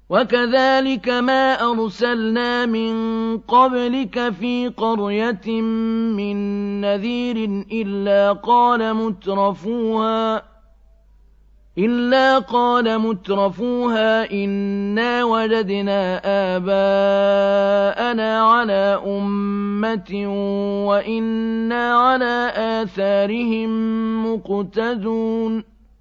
وكذلك ما أرسلنا من قبلك في قرية من نذير إلا قال مترفوها إنا وجدنا آباءنا على أمة وإنا على آثارهم مقتدون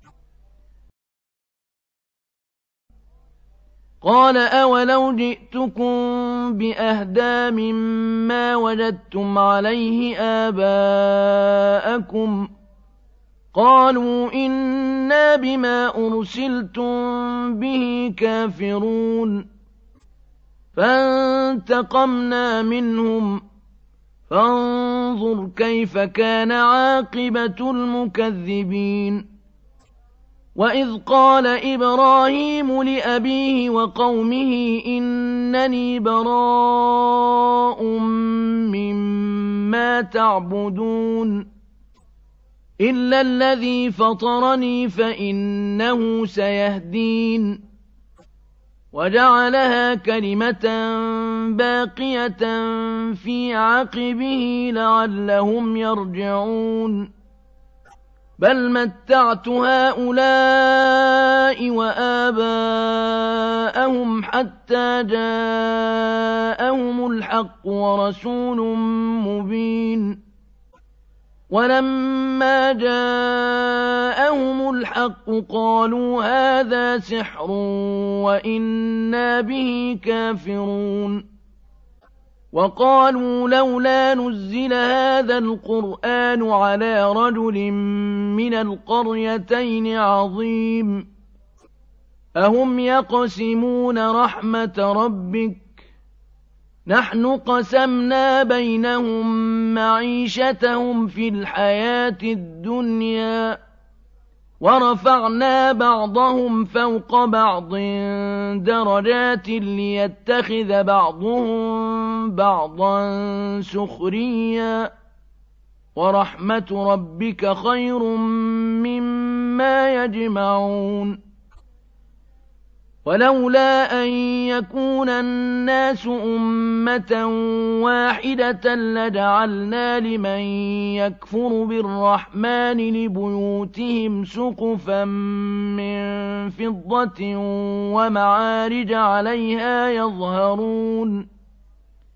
قال أولو جئتكم بأهدى مما وجدتم عليه آباءكم قالوا إنا بما أرسلتم به كافرون فانتقمنا منهم فانظر كيف كان عاقبة المكذبين وإذ قال إبراهيم لأبيه وقومه إنني براء مما تعبدون إلا الذي فطرني فإنه سيهدين وجعلها كلمة باقية في عقبه لعلهم يرجعون بل متعت هؤلاء وآباءهم حتى جاءهم الحق ورسول مبين ولما جاءهم الحق قالوا هذا سحر وإنا به كافرون وقالوا لولا نزل هذا القرآن على رجل من القريتين عظيم أهم يقسمون رحمة ربك نحن قسمنا بينهم معيشتهم في الحياة الدنيا ورفعنا بعضهم فوق بعض درجات ليتخذ بعضهم بعضا سخريا ورحمة ربك خير مما يجمعون ولولا أن يكون الناس أمة واحدة لجعلنا لمن يكفر بالرحمن لبيوتهم سقفا من فضة ومعارج عليها يظهرون